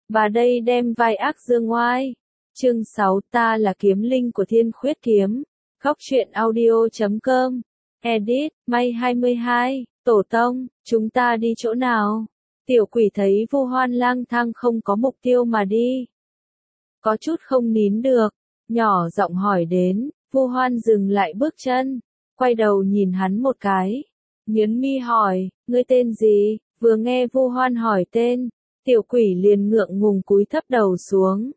Bà đây đem vai ác dương oai. Chương 6 ta là kiếm linh của Thiên Khuyết Kiếm. Góc truyện audio.com. Edit, May 22, Tổ Tông, chúng ta đi chỗ nào? Tiểu quỷ thấy Vu Hoan lang thang không có mục tiêu mà đi. Có chút không nín được, nhỏ giọng hỏi đến, Vu Hoan dừng lại bước chân, quay đầu nhìn hắn một cái. Nhớn mi hỏi, ngươi tên gì? Vừa nghe Vu Hoan hỏi tên, tiểu quỷ liền ngượng ngùng cúi thấp đầu xuống.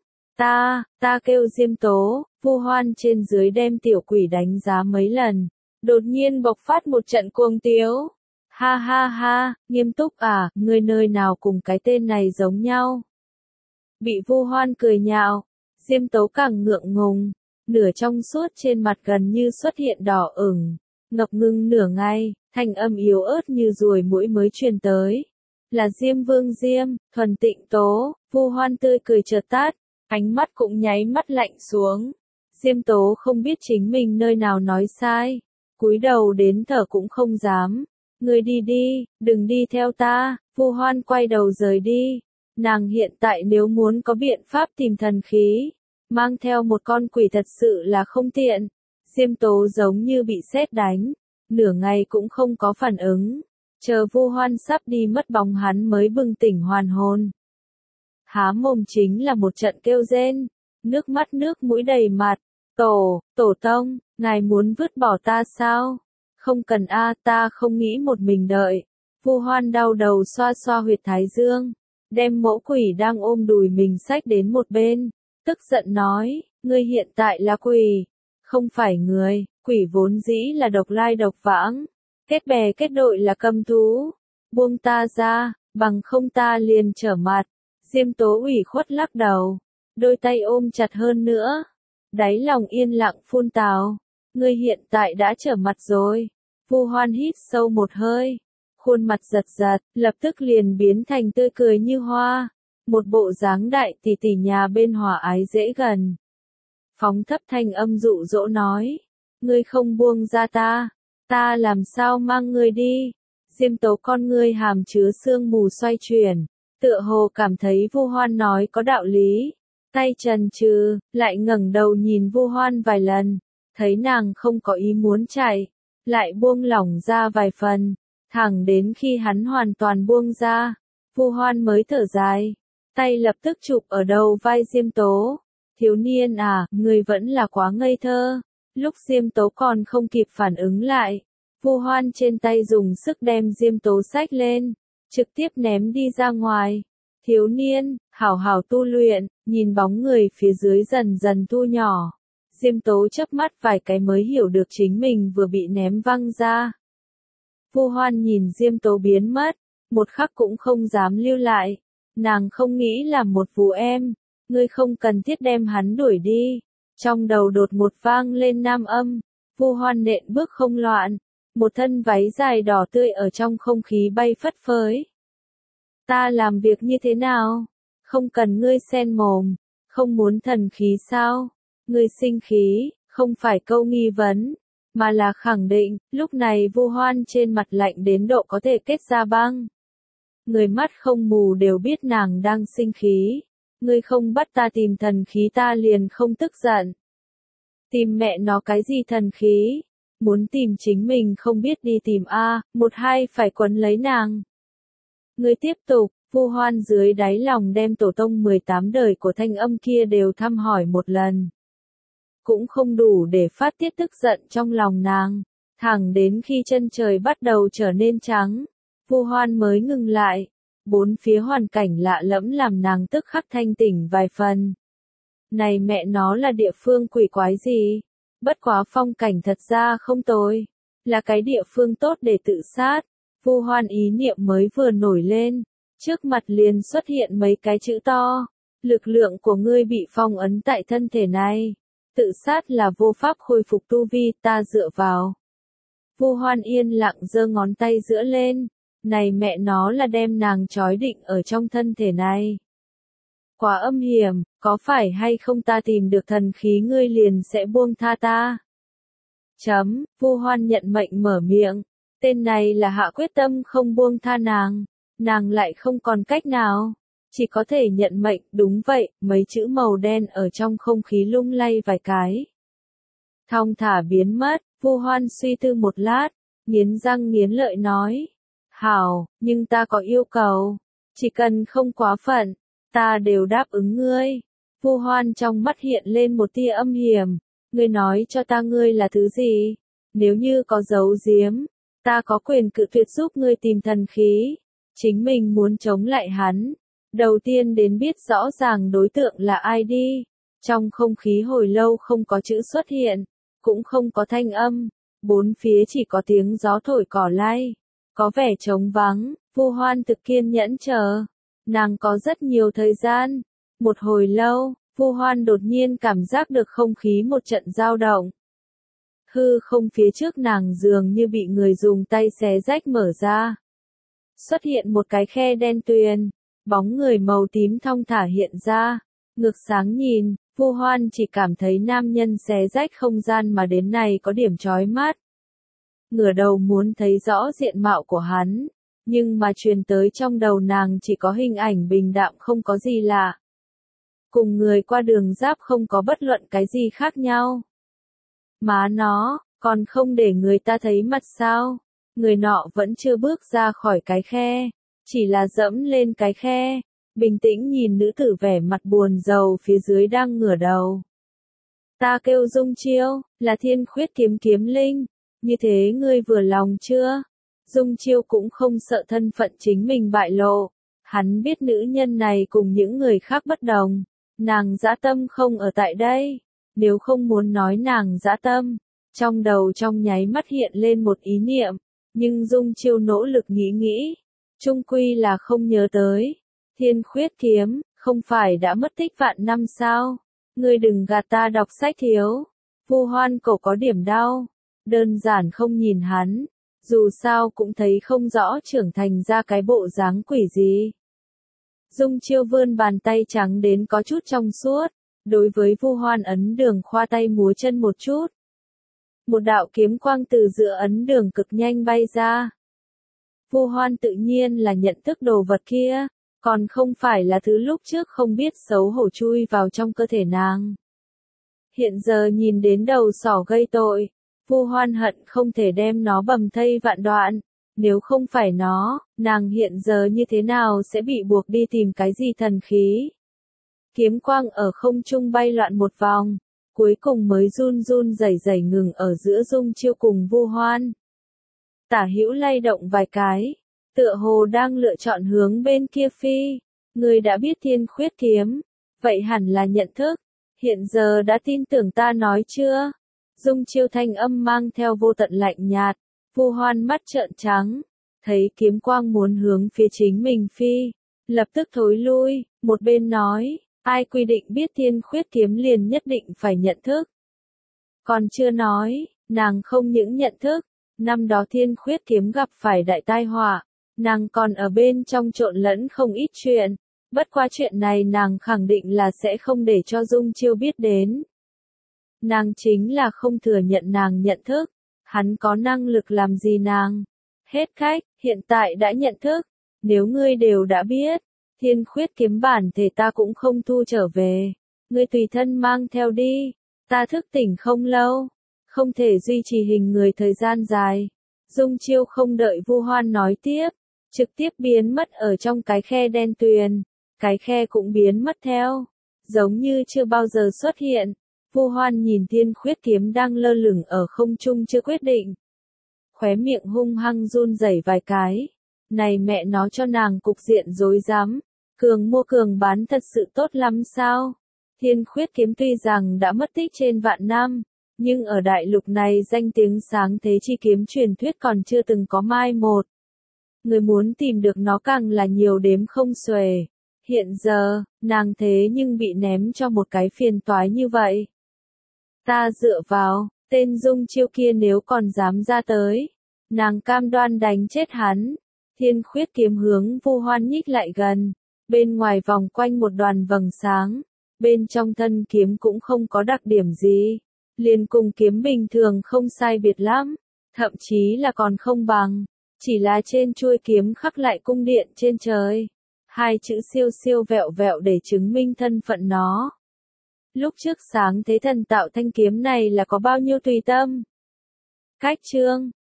Ta kêu Diêm Tố. Vu Hoan trên dưới đem tiểu quỷ đánh giá mấy lần, đột nhiên bộc phát một trận cuồng tiếu. Ha ha ha, nghiêm túc à, ngươi nơi nào cùng cái tên này giống nhau? Bị Vu Hoan cười nhạo, Diêm Tố càng ngượng ngùng, nửa trong suốt trên mặt gần như xuất hiện đỏ ửng, ngập ngừng nửa ngày, thanh âm yếu ớt như ruồi muỗi mới truyền tới. Là Diêm Vương Diêm, thuần tịnh Tố. Vu Hoan tươi cười chợt tắt, ánh mắt cũng nháy mắt lạnh xuống. Diêm Tố không biết chính mình nơi nào nói sai, cúi đầu đến thở cũng không dám. Ngươi đi đi, đừng đi theo ta. Vu Hoan quay đầu rời đi. Nàng hiện tại nếu muốn có biện pháp tìm thần khí, mang theo một con quỷ thật sự là không tiện. Diêm Tố giống như bị sét đánh, nửa ngày cũng không có phản ứng. Chờ Vu Hoan sắp đi mất bóng hắn mới bừng tỉnh hoàn hồn. Há mồm chính là một trận kêu rên, nước mắt nước mũi đầy mặt. Tổ tông, ngài muốn vứt bỏ ta sao? Không cần a, ta không nghĩ một mình đợi. Vu Hoan đau đầu xoa xoa huyệt thái dương, đem mẫu quỷ đang ôm đùi mình xách đến một bên, tức giận nói, ngươi hiện tại là quỷ, không phải người, quỷ vốn dĩ là độc lai độc vãng, kết bè kết đội là câm thú, buông ta ra, bằng không ta liền trở mặt. Diêm Tố ủy khuất lắc đầu, đôi tay ôm chặt hơn nữa, đáy lòng yên lặng phun tào, ngươi hiện tại đã trở mặt rồi. Vu Hoan hít sâu một hơi, khuôn mặt giật giật, lập tức liền biến thành tươi cười như hoa, một bộ dáng đại tỷ tỷ nhà bên hòa ái dễ gần. Phóng thấp thanh âm dụ dỗ nói, ngươi không buông ra ta làm sao mang ngươi đi? Diêm Tố con ngươi hàm chứa sương mù xoay chuyển, tựa hồ cảm thấy Vu Hoan nói có đạo lý, tay chần chừ, lại ngẩng đầu nhìn Vu Hoan vài lần, thấy nàng không có ý muốn chạy, lại buông lỏng ra vài phần, thẳng đến khi hắn hoàn toàn buông ra, Vu Hoan mới thở dài, tay lập tức chụp ở đầu vai Diêm Tố. Thiếu niên à, ngươi vẫn là quá ngây thơ. Lúc Diêm Tố còn không kịp phản ứng lại, Vu Hoan trên tay dùng sức đem Diêm Tố xách lên, trực tiếp ném đi ra ngoài. Thiếu niên, hảo hảo tu luyện, nhìn bóng người phía dưới dần dần thu nhỏ. Diêm Tố chớp mắt vài cái mới hiểu được chính mình vừa bị ném văng ra. Vu Hoan nhìn Diêm Tố biến mất, một khắc cũng không dám lưu lại. Nàng không nghĩ là một vụ em, ngươi không cần thiết đem hắn đuổi đi. Trong đầu đột một vang lên nam âm, Vu Hoan nện bước không loạn, một thân váy dài đỏ tươi ở trong không khí bay phất phới. Ta làm việc như thế nào? Không cần ngươi xen mồm, không muốn thần khí sao? Ngươi sinh khí, không phải câu nghi vấn, mà là khẳng định. Lúc này Vu Hoan trên mặt lạnh đến độ có thể kết ra băng. Người mắt không mù đều biết nàng đang sinh khí. Ngươi không bắt ta tìm thần khí ta liền không tức giận. Tìm mẹ nó cái gì thần khí? Muốn tìm chính mình không biết đi tìm a, một hai phải quấn lấy nàng. Ngươi tiếp tục. Vu Hoan dưới đáy lòng đem tổ tông 18 đời của thanh âm kia đều thăm hỏi một lần. Cũng không đủ để phát tiết tức giận trong lòng nàng, thẳng đến khi chân trời bắt đầu trở nên trắng, Vu Hoan mới ngừng lại. Bốn phía hoàn cảnh lạ lẫm làm nàng tức khắc thanh tỉnh vài phần. Này mẹ nó là địa phương quỷ quái gì? Bất quá phong cảnh thật ra không tồi, là cái địa phương tốt để tự sát. Vu Hoan ý niệm mới vừa nổi lên, trước mặt liền xuất hiện mấy cái chữ to. Lực lượng của ngươi bị phong ấn tại thân thể này. Tự sát là vô pháp khôi phục tu vi, ta dựa vào. Vu Hoan yên lặng giơ ngón tay giữa lên. Này mẹ nó là đem nàng trói định ở trong thân thể này. Quá âm hiểm, có phải hay không ta tìm được thần khí ngươi liền sẽ buông tha ta? Vu Hoan nhận mệnh mở miệng. Tên này là hạ quyết tâm không buông tha nàng. Nàng lại không còn cách nào. chỉ có thể nhận mệnh, đúng vậy, mấy chữ màu đen ở trong không khí lung lay vài cái. Thong thả biến mất, Vu Hoan suy tư một lát, nghiến răng nghiến lợi nói. Hảo, nhưng ta có yêu cầu, chỉ cần không quá phận, ta đều đáp ứng ngươi. Vu Hoan trong mắt hiện lên một tia âm hiểm, ngươi nói cho ta ngươi là thứ gì, nếu như có giấu giếm, ta có quyền cự tuyệt giúp ngươi tìm thần khí, chính mình muốn chống lại hắn. Đầu tiên đến biết rõ ràng đối tượng là ai đi. Trong không khí hồi lâu không có chữ xuất hiện, cũng không có thanh âm, bốn phía chỉ có tiếng gió thổi cỏ lay, có vẻ trống vắng. Vu Hoan thực kiên nhẫn chờ, nàng có rất nhiều thời gian. Một hồi lâu, Vu Hoan đột nhiên cảm giác được không khí một trận dao động. Hư không phía trước nàng dường như bị người dùng tay xé rách mở ra. Xuất hiện một cái khe đen tuyền, bóng người màu tím thong thả hiện ra, ngược sáng nhìn, Vu Hoan chỉ cảm thấy nam nhân xé rách không gian mà đến này có điểm chói mắt. Ngửa đầu muốn thấy rõ diện mạo của hắn, nhưng mà truyền tới trong đầu nàng chỉ có hình ảnh bình đạm không có gì lạ. Cùng người qua đường giáp không có bất luận cái gì khác nhau. Má nó, còn không để người ta thấy mặt sao? Người nọ vẫn chưa bước ra khỏi cái khe, chỉ là dẫm lên cái khe, bình tĩnh nhìn nữ tử vẻ mặt buồn rầu phía dưới đang ngửa đầu. Ta kêu Dung Chiêu, là Thiên Khuyết kiếm linh, như thế ngươi vừa lòng chưa? Dung Chiêu cũng không sợ thân phận chính mình bại lộ, hắn biết nữ nhân này cùng những người khác bất đồng, nàng dã tâm không ở tại đây, nếu không muốn nói nàng dã tâm, trong đầu trong nháy mắt hiện lên một ý niệm, nhưng Dung Chiêu nỗ lực nghĩ, chung quy là không nhớ tới. Thiên Khuyết kiếm, không phải đã mất tích vạn năm sao? Ngươi đừng gạt ta đọc sách thiếu. Vu Hoan cổ có điểm đau, đơn giản không nhìn hắn, dù sao cũng thấy không rõ trưởng thành ra cái bộ dáng quỷ gì. Dung Chiêu vươn bàn tay trắng đến có chút trong suốt, đối với Vu Hoan ấn đường khoa tay múa chân một chút. Một đạo kiếm quang từ giữa ấn đường cực nhanh bay ra. Vu Hoan tự nhiên là nhận thức đồ vật kia, còn không phải là thứ lúc trước không biết xấu hổ chui vào trong cơ thể nàng. Hiện giờ nhìn đến đầu sỏ gây tội, Vu Hoan hận không thể đem nó bầm thây vạn đoạn, nếu không phải nó, nàng hiện giờ như thế nào sẽ bị buộc đi tìm cái gì thần khí. Kiếm quang ở không trung bay loạn một vòng, cuối cùng mới run run rẩy rẩy ngừng ở giữa Dung Chiêu cùng Vu Hoan. Tả hữu lay động vài cái, tựa hồ đang lựa chọn hướng bên kia phi. Người đã biết Thiên Khuyết kiếm, vậy hẳn là nhận thức, hiện giờ đã tin tưởng ta nói chưa? Dung Chiêu thanh âm mang theo vô tận lạnh nhạt, Vu Hoan mắt trợn trắng, thấy kiếm quang muốn hướng phía chính mình phi, lập tức thối lui, một bên nói, ai quy định biết Thiên Khuyết kiếm liền nhất định phải nhận thức. Còn chưa nói, nàng không những nhận thức, năm đó Thiên Khuyết kiếm gặp phải đại tai họa, nàng còn ở bên trong trộn lẫn không ít chuyện, bất qua chuyện này nàng khẳng định là sẽ không để cho Dung Chiêu biết đến. Nàng chính là không thừa nhận nàng nhận thức, hắn có năng lực làm gì nàng. Hết khách, hiện tại đã nhận thức, nếu ngươi đều đã biết, Thiên Khuyết kiếm bản thể ta cũng không thu trở về, ngươi tùy thân mang theo đi, ta thức tỉnh không lâu, không thể duy trì hình người thời gian dài. Dung Chiêu không đợi Vu Hoan nói tiếp, trực tiếp biến mất ở trong cái khe đen tuyền, cái khe cũng biến mất theo, giống như chưa bao giờ xuất hiện. Vu Hoan nhìn Thiên Khuyết kiếm đang lơ lửng ở không trung chưa quyết định. Khóe miệng hung hăng run rẩy vài cái. Này mẹ nó cho nàng cục diện rối rắm, cường mua cường bán thật sự tốt lắm sao? Thiên Khuyết kiếm tuy rằng đã mất tích trên vạn năm, nhưng ở đại lục này danh tiếng sáng thế chi kiếm truyền thuyết còn chưa từng có mai một. Người muốn tìm được nó càng là nhiều đếm không xuể. Hiện giờ, nàng thế nhưng bị ném cho một cái phiền toái như vậy. Ta dựa vào, tên Dung Chiêu kia nếu còn dám ra tới, nàng cam đoan đánh chết hắn. Thiên Khuyết kiếm hướng Vu Hoan nhích lại gần, bên ngoài vòng quanh một đoàn vầng sáng, bên trong thân kiếm cũng không có đặc điểm gì, liền cùng kiếm bình thường không sai biệt lắm, thậm chí là còn không bằng, chỉ là trên chuôi kiếm khắc lại cung điện trên trời. hai chữ siêu siêu vẹo vẹo để chứng minh thân phận nó. Lúc trước sáng thế thần tạo thanh kiếm này là có bao nhiêu tùy tâm. Cách chương